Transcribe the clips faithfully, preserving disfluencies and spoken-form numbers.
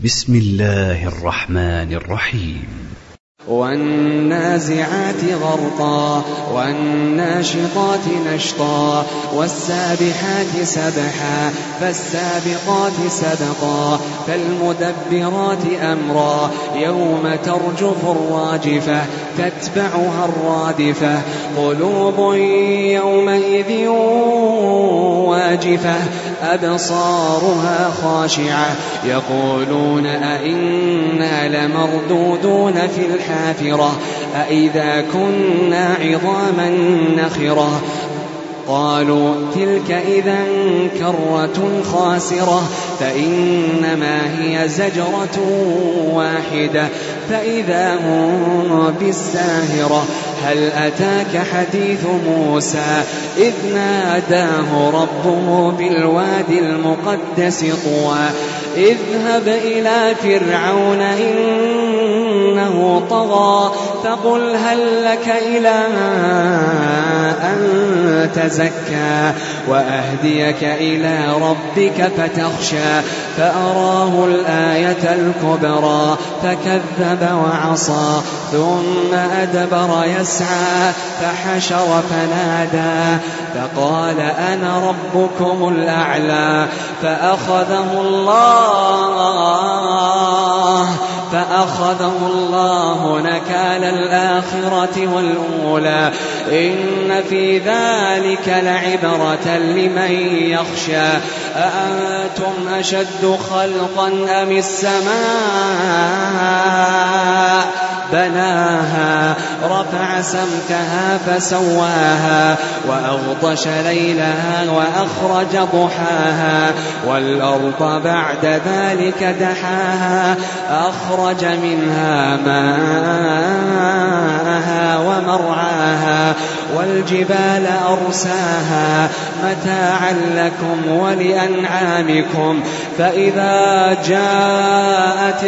بسم الله الرحمن الرحيم. والنازعات غرقا والناشطات نشطا والسابحات سبحا فالسابقات سبقا فالمدبرات أمرا يوم ترجف الراجفة تتبعها الرادفة قلوب يومئذ واجفة أبصارها خاشعة يقولون أئنا لمردودون في الحافرة أئذا كنا عظاما نخرة قالوا تلك إذا كرة خاسرة فإنما هي زجرة واحدة فإذا هم بالساهرة هل أتاك حديث موسى إذ ناداه ربه بالوادي المقدس طوى اذهب إلى فرعون إنه طغى فقل هل لك إلى أن تزكى وأهديك إلى ربك فتخشى فأراه الآية الكبرى فكذب وعصى ثم أدبر يسعى فحشر فنادى فقال أنا ربكم الأعلى فأخذه الله فأخذه الله نكال الآخرة والأولى إن في ذلك لعبرة لمن يخشى أأنتم أشد خلقا أم السماء بناها رفع سمكها فسواها وأغطش ليلها وأخرج ضحاها والأرض بعد ذلك دحاها أخرج منها ماءها ومرعاها والجبال أرساها متاعا لكم ولأنعامكم فإذا جاءت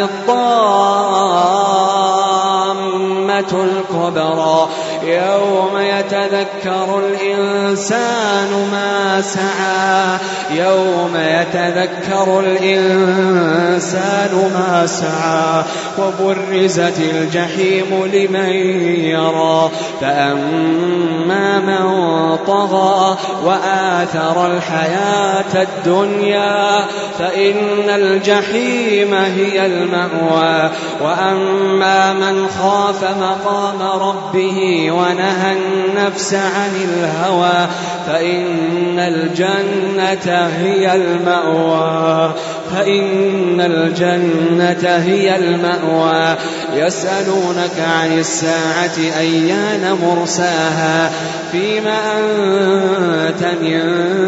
الطامة الكبرى يوم يتذكر الإنسان ما سعى يوم يتذكر الإنسان ما سعى وبرزت الجحيم لمن يرى فأما من طغى وآثر الحياة الدنيا فإن الجحيم هي المأوى وأما من خاف مقام ربه ونهى النفس عن الهوى فإن الجنة هي المأوى فإن الجنة هي المأوى يسألونك عن الساعة أيان مرساها فيما أنت من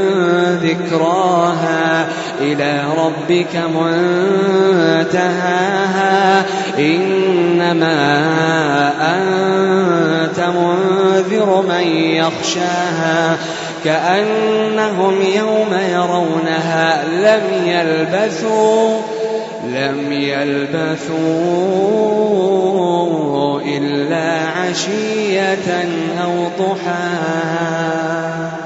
ذكراها إلى ربك منتهاها إنما أنت منذر من يخشاها كأنهم يوم يرونها لم يلبثوا لم يلبثوا إلا عشية أو ضحاها.